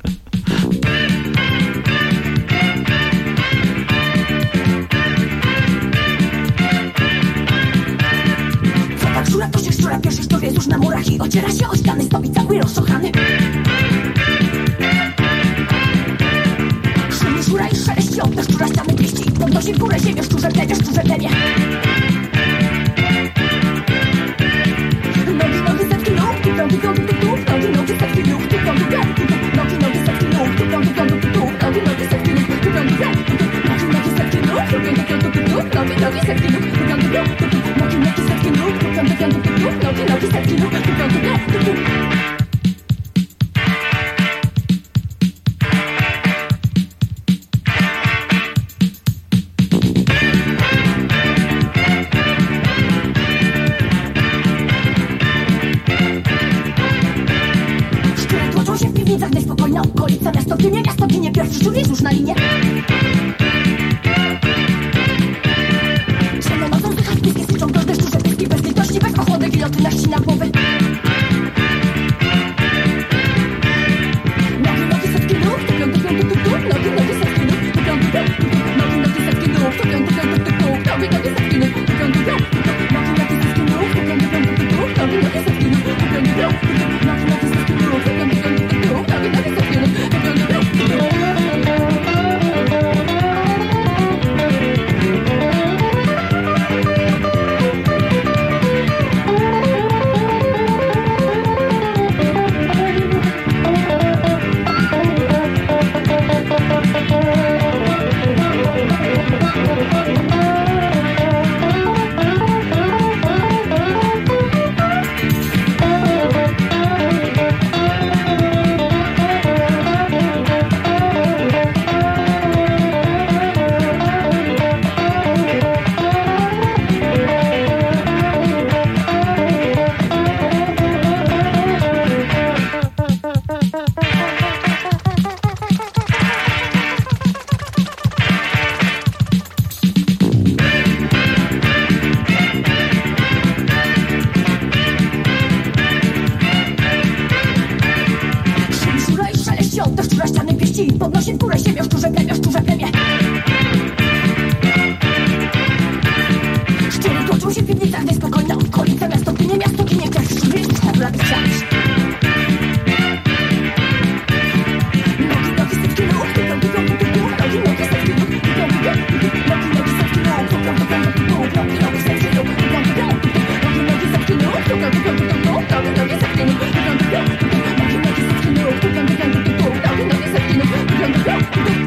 Szczura to się szczura, pieszysz to wiezusz na murach i ociera się o ściany, stopi cały rozszochany. Szumi szura i sześć jąt, szczura ściany pieści i podnosi w górę ziemię, szczurze plemię, szczurze plemię. Nogi, nogi, setki nóg, tu piąty, piąty, tu, tu, nogi, nogi, setki nóg, tu piąty, piąty, tu, nogi, nogi, setki nóg, tu piąty, piąty, tu, tu, nogi, nogi, setki nóg, tu piąty, piąty, tu, nogi, nogi, setki nóg, tu piąty, piąty, tu, tu, nogi, nogi, setki nóg, tu piąty, piąty, tu, nogi, nogi, setki nóg, tu piąty, piąty, tu, tu, nogi, nogi, setki nóg, tu piąty, piąty, tu, tu. piwnicach niespokojna okolica. Miasto ginie, miasto ginie, pierwszy człowiek już na linie. Ciemno nocą słychać piski, syczą do deszczu, że piski bez litości, bez ochłody, gilotyna ścina głowy. Nogi, nogi, setki nóg, tupią, tupią, tup, tup, tup. Nogi, nogi, setki nóg, tupią, tupią, tup, tup. Nogi, nogi, setki nóg, tupią, tupią, tup, tup, tup. Nogi, nogi, setki nóg, tupią, tupią, tup, tup. Nogi, nogi, setki nóg, tupią, tupią, tup, tup, tup. Nogi, nogi, setki nóg, tupią, tupią, tup, tup. Nogi, nogi, setki nóg, tupią, tupią, tup, tup, tup. Nogi, nogi, setki nóg, tupią, tupią, tup, tup. Podnosi w górę siebie, szczurze plemię, szczurze plemię. Szczury tłoczą się w piwnicach, niespokojna okolica. Miasto ginie, miasto ginie, pierwszy szczur jest tabla wisiać. Nogi, nogi, setki nóg, tupią, tupią, tup, tup, tup. Nogi, nogi, setki nóg, tupią, tupią, tup, tup. Nogi, nogi, setki nóg, tupią, tupią, tup, tup. Nogi, nogi, setki nóg, tupią, tupią, tup, tup. Nogi, nogi, setki nóg, tupią, tupią, tup, tup. Nogi, nogi, setki nóg, tupią, tupią, tup, tup. Nogi, nogi, setki nóg, tupią, tupią, tup, tup. Nogi, nogi, setki nóg, tupią, tupią, tup, tup.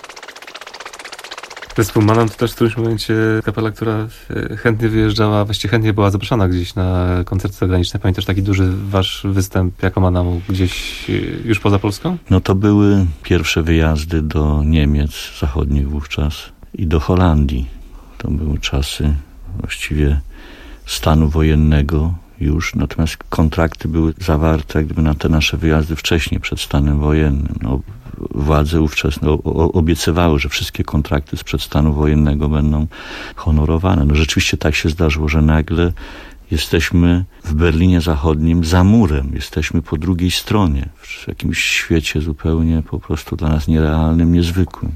Zespół Manam to też w którymś momencie kapela, która chętnie wyjeżdżała, właściwie chętnie była zaproszona gdzieś na koncerty zagraniczne. Pamiętasz taki duży wasz występ jako Manamu gdzieś już poza Polską? No to były pierwsze wyjazdy do Niemiec zachodnich wówczas i do Holandii. To były czasy właściwie stanu wojennego już, natomiast kontrakty były zawarte jak gdyby na te nasze wyjazdy wcześniej, przed stanem wojennym. No, władze ówczesne obiecywały, że wszystkie kontrakty sprzed stanu wojennego będą honorowane. No rzeczywiście tak się zdarzyło, że nagle jesteśmy w Berlinie Zachodnim za murem. Jesteśmy po drugiej stronie, w jakimś świecie zupełnie po prostu dla nas nierealnym, niezwykłym.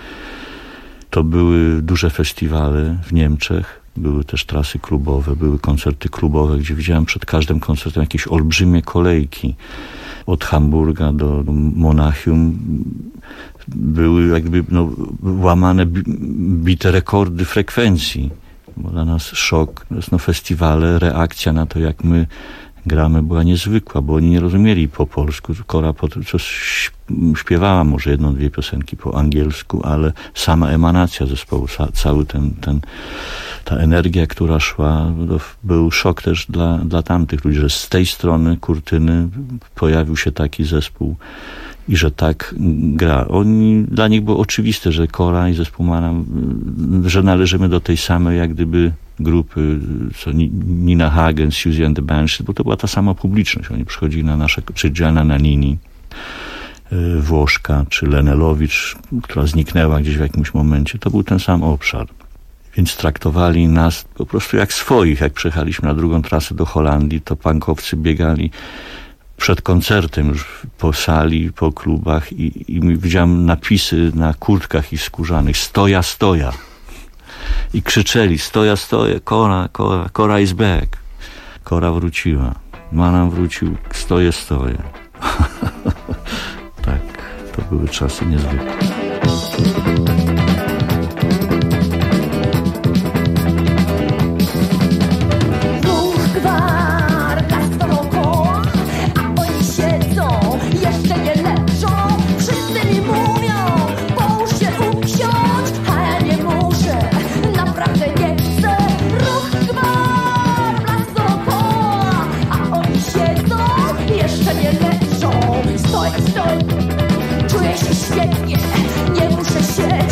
To były duże festiwale w Niemczech. Były też trasy klubowe, były koncerty klubowe, gdzie widziałem przed każdym koncertem jakieś olbrzymie kolejki. Od Hamburga do Monachium były jakby no, łamane, bite rekordy frekwencji. Bo dla nas szok, no, festiwale, reakcja na to, jak my gramy, była niezwykła, bo oni nie rozumieli po polsku. Kora po, co śpiewała może jedną, dwie piosenki po angielsku, ale sama emanacja zespołu, cały ten, ten ta energia, która szła, to był szok też dla, dla tamtych ludzi, że z tej strony kurtyny pojawił się taki zespół i że tak gra. Oni, dla nich było oczywiste, że Kora i zespół Manam, że należymy do tej samej jak gdyby grupy, co Nina Hagen, Siouxsie and the Banshees, bo to była ta sama publiczność. Oni przychodzili na nasze, czy Gianna Nannini, Włoszka, czy Lenelowicz, która zniknęła gdzieś w jakimś momencie. To był ten sam obszar. Więc traktowali nas po prostu jak swoich. Jak przyjechaliśmy na drugą trasę do Holandii, to punkowcy biegali przed koncertem już po sali, po klubach i, i widziałem napisy na kurtkach ich skórzanych: stoja, stoja. I krzyczeli: stoja, stoja, Kora, Kora, Kora is back. Kora wróciła. Manam wrócił, stoję, stoję. Tak, to były czasy niezwykłe. Czuję się świetnie, nie muszę się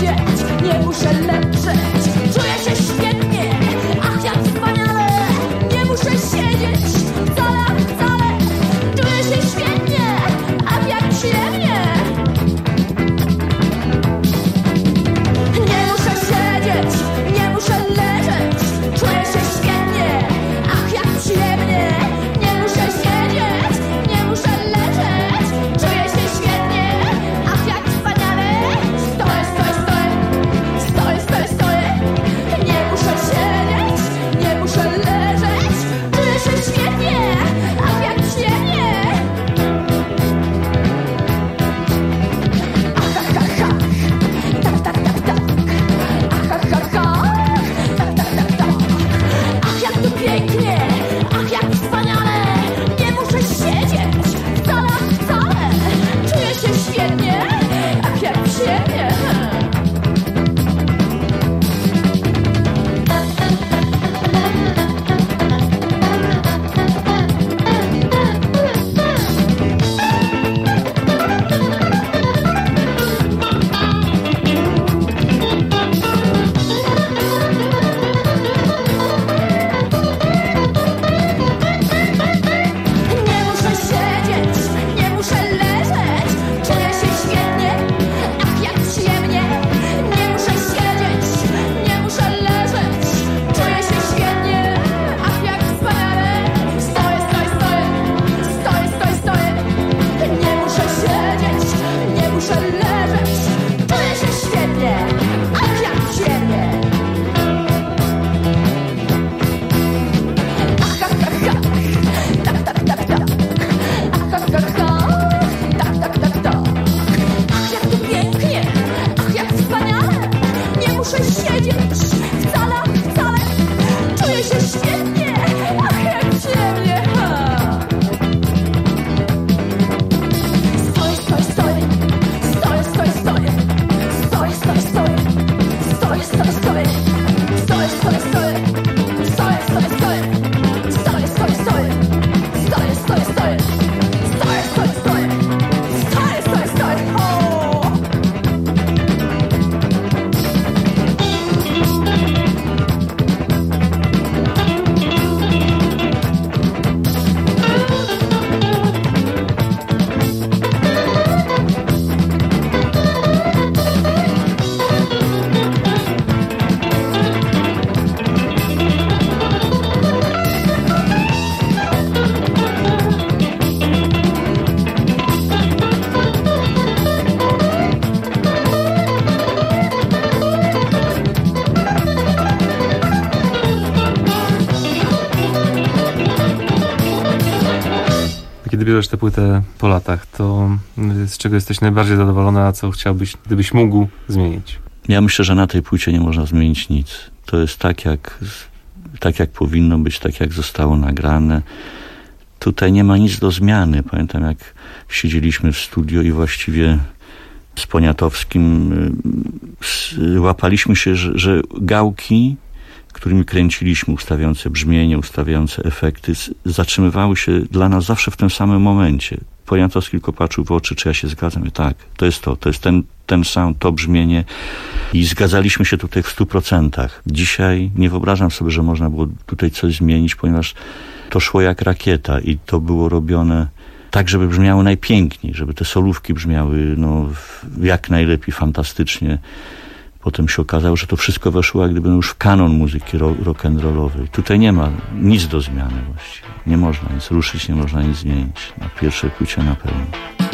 kiedy bierzesz tę płytę po latach, to z czego jesteś najbardziej zadowolona, a co chciałbyś, gdybyś mógł zmienić? Ja myślę, że na tej płycie nie można zmienić nic. To jest tak jak, tak jak powinno być, tak jak zostało nagrane. Tutaj nie ma nic do zmiany. Pamiętam, jak siedzieliśmy w studio i właściwie z Poniatowskim łapaliśmy się, że, że gałki, którymi kręciliśmy, ustawiające brzmienie, ustawiające efekty, zatrzymywały się dla nas zawsze w tym samym momencie. Poniatowski tylko patrzył w oczy, czy ja się zgadzam. I tak, to jest to, to jest ten, ten sound, to brzmienie i zgadzaliśmy się tutaj w stu procentach. Dzisiaj nie wyobrażam sobie, że można było tutaj coś zmienić, ponieważ to szło jak rakieta i to było robione tak, żeby brzmiało najpiękniej, żeby te solówki brzmiały no, jak najlepiej, fantastycznie. Potem się okazało, że to wszystko weszło jak gdyby już w kanon muzyki rock'n'rollowej. Tutaj nie ma nic do zmiany właściwie. Nie można nic ruszyć, nie można nic zmienić. Na pierwszej płycie na pewno.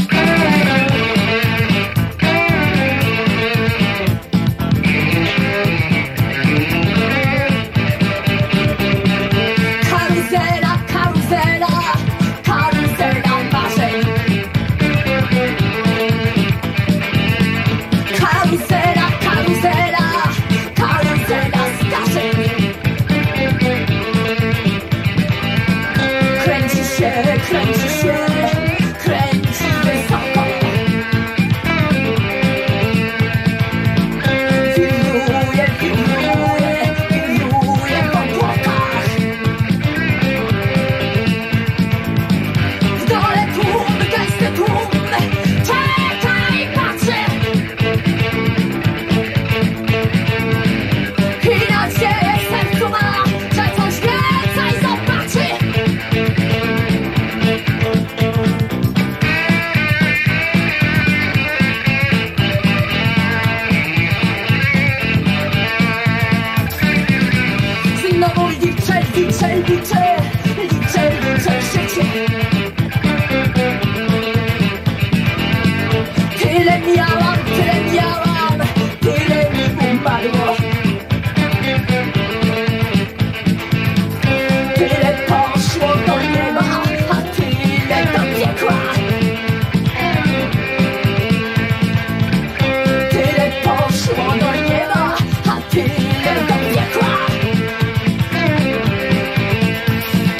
Karuzela, karuzela, karuzela marzeń. Karuzela, karuzela, karuzela zdarzeń. Kręci się, kręci się, kręci wysoko. Wiruje, wiruje, wiruje po błokach. W dole tłum, gęsty tłum, czekaj, patrzę. I nadzieję w sercu ma, że coś więcej zobaczy. Znowu liczę, liczę, liczę, liczę, liczę życie. Tyle miałam, tyle miałam, tyle mi umarło. Tyle poszło do nieba, a tyle do piekła. Tyle poszło do nieba, a tyle do piekła.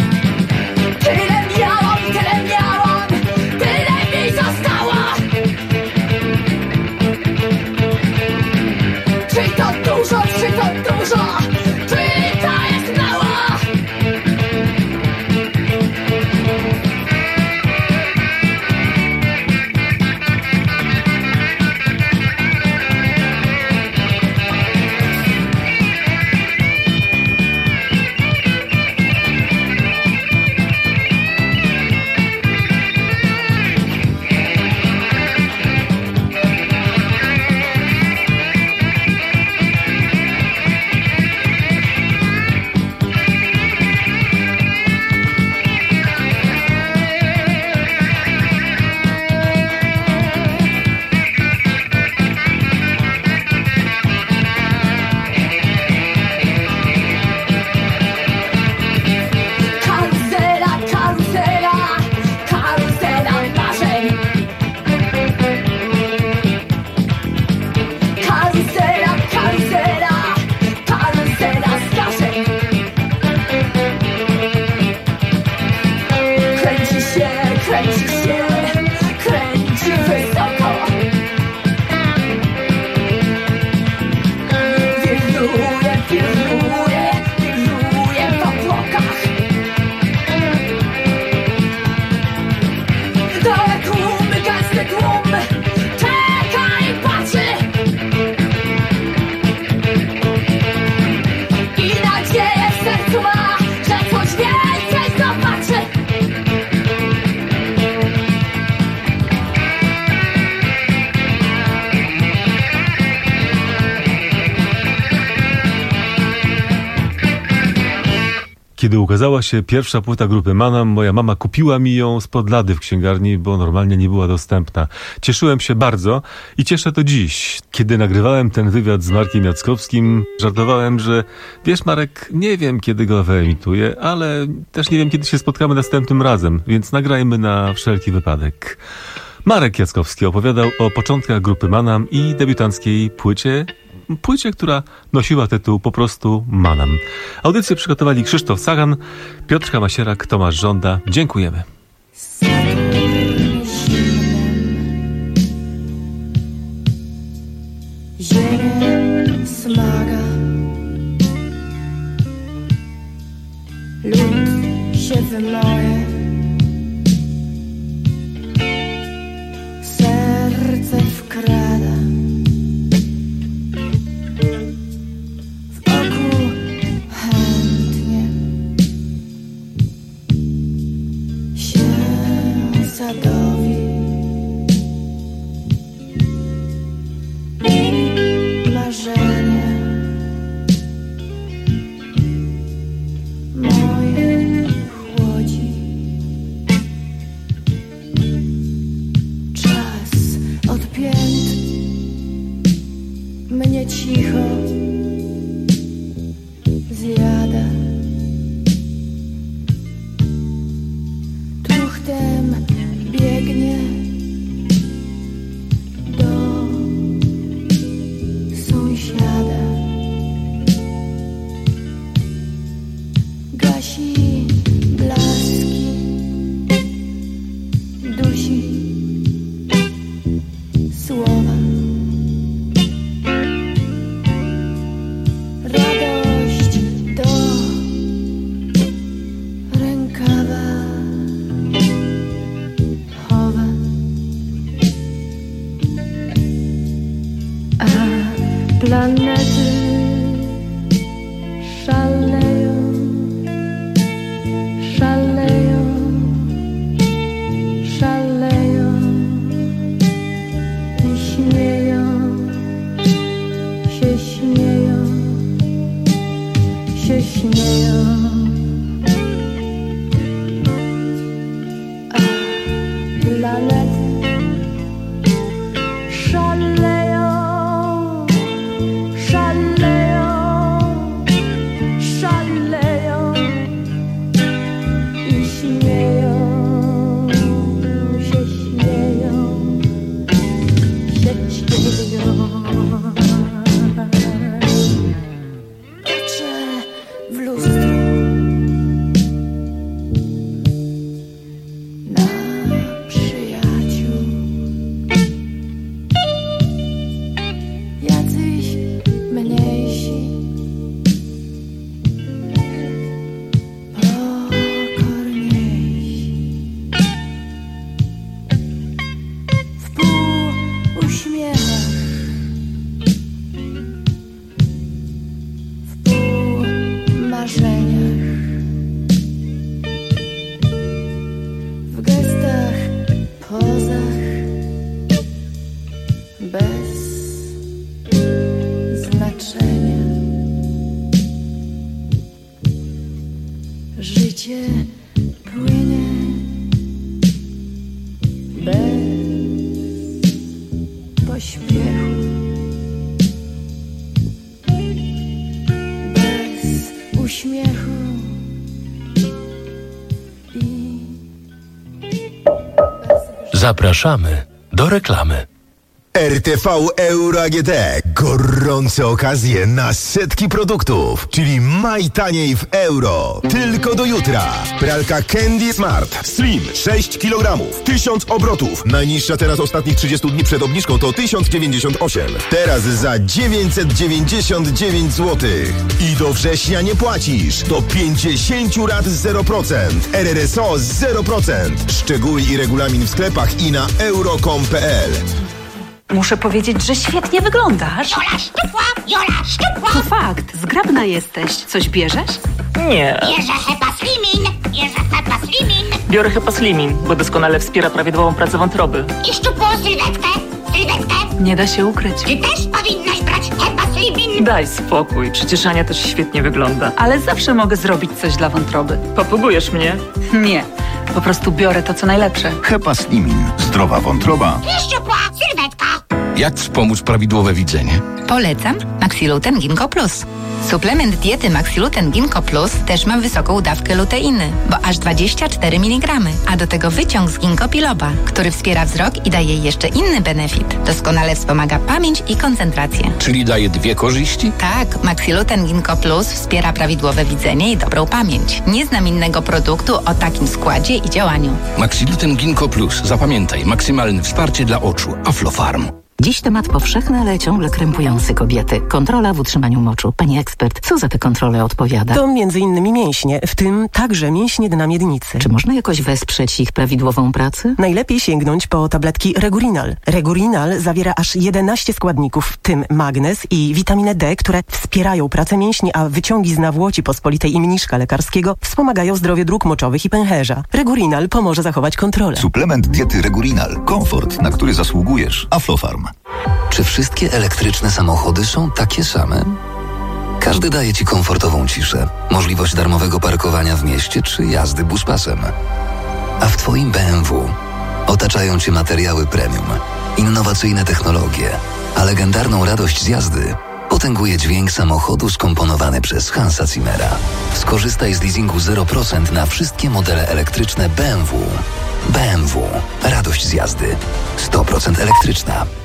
Kiedy ukazała się pierwsza płyta grupy Manam, moja mama kupiła mi ją spod lady w księgarni, bo normalnie nie była dostępna. Cieszyłem się bardzo i cieszę to dziś. Kiedy nagrywałem ten wywiad z Markiem Jackowskim, żartowałem, że wiesz Marek, nie wiem kiedy go wyemituję, ale też nie wiem kiedy się spotkamy następnym razem, więc nagrajmy na wszelki wypadek. Marek Jackowski opowiadał o początkach grupy Manam i debiutanckiej płycie, płycie, która nosiła tytuł po prostu Manam. Audycję przygotowali Krzysztof Sagan, Piotr Hamasierak, Tomasz Żąda. Dziękujemy. Ziemię smaga, lód się wymoje, serce wkrada, w oku chętnie się zadowi. Marzenia moje chłodzi. Czas odpięty mnie cicho zjada. Truchtem biegnie do sąsiada. Gasi blaski, dusi słowa. Radość do rękawa chowa. A planety szaleją, szaleją, szaleją i śmieją, się śmieją, się śmieją. A planety szaleją, szaleją, szaleją i śmieją, się śmieją, się śmieją. Patrzę w lustro na przyjaciół. Jacyś mniejsi, pokorniejsi, w pół uśmiechach, w pół marzeniach, w gestach, pozach, bez znaczenia. Życie płynie bez pośpiechu, bez uśmiechu i Zapraszamy do reklamy. R T V Euro A G T. Gorące okazje na setki produktów, czyli maj taniej w euro. Tylko do jutra. Pralka Candy Smart Slim sześć kilogramów, tysiąc obrotów. Najniższa teraz ostatnich trzydziestu dni przed obniżką to tysiąc dziewięćdziesiąt osiem. Teraz za dziewięćset dziewięćdziesiąt dziewięć złotych. I do września nie płacisz. Do pięćdziesiąt rat zero procent. R R S O zero procent. Szczegóły i regulamin w sklepach i na euro kropka com kropka p l. Muszę powiedzieć, że świetnie wyglądasz. Jola szczupła, Jola szczupła. To fakt, zgrabna jesteś. Coś bierzesz? Nie. Bierze Hepa Slimin, bierze Hepa Slimin. Biorę Hepa Slimin, bo doskonale wspiera prawidłową pracę wątroby. I szczupłą sylwetkę, sylwetkę. Nie da się ukryć. Ty też powinnaś brać Hepa Slimin. Daj spokój, przecież Ania też świetnie wygląda. Ale zawsze mogę zrobić coś dla wątroby. Popugujesz mnie? Nie, po prostu biorę to, co najlepsze. Hepa Slimin. Zdrowa wątroba. Szczupła, sylwetka. Jak wspomóc prawidłowe widzenie? Polecam Maxiluten Ginkgo Plus. Suplement diety Maxiluten Ginkgo Plus też ma wysoką dawkę luteiny, bo aż dwadzieścia cztery miligramy, a do tego wyciąg z ginkgo biloba, który wspiera wzrok i daje jeszcze inny benefit. Doskonale wspomaga pamięć i koncentrację. Czyli daje dwie korzyści? Tak, Maxiluten Ginkgo Plus wspiera prawidłowe widzenie i dobrą pamięć. Nie znam innego produktu o takim składzie i działaniu. Maxiluten Ginkgo Plus. Zapamiętaj, maksymalne wsparcie dla oczu. Aflofarm. Dziś temat powszechny, ale ciągle krępujący kobiety. Kontrola w utrzymaniu moczu. Pani ekspert, co za tę kontrolę odpowiada? To między innymi mięśnie, w tym także mięśnie dna miednicy. Czy można jakoś wesprzeć ich prawidłową pracę? Najlepiej sięgnąć po tabletki Regurinal. Regurinal zawiera aż jedenaście składników, w tym magnez i witaminę D, które wspierają pracę mięśni, a wyciągi z nawłoci pospolitej i mniszka lekarskiego wspomagają zdrowie dróg moczowych i pęcherza. Regurinal pomoże zachować kontrolę. Suplement diety Regurinal. Komfort, na który zasługujesz. Aflofarm. Czy wszystkie elektryczne samochody są takie same? Każdy daje Ci komfortową ciszę, możliwość darmowego parkowania w mieście czy jazdy buspasem. A w Twoim B M W otaczają Cię materiały premium, innowacyjne technologie, a legendarną radość z jazdy potęguje dźwięk samochodu skomponowany przez Hansa Zimmera. Skorzystaj z leasingu zero procent na wszystkie modele elektryczne B M W. B M W. Radość z jazdy. sto procent elektryczna.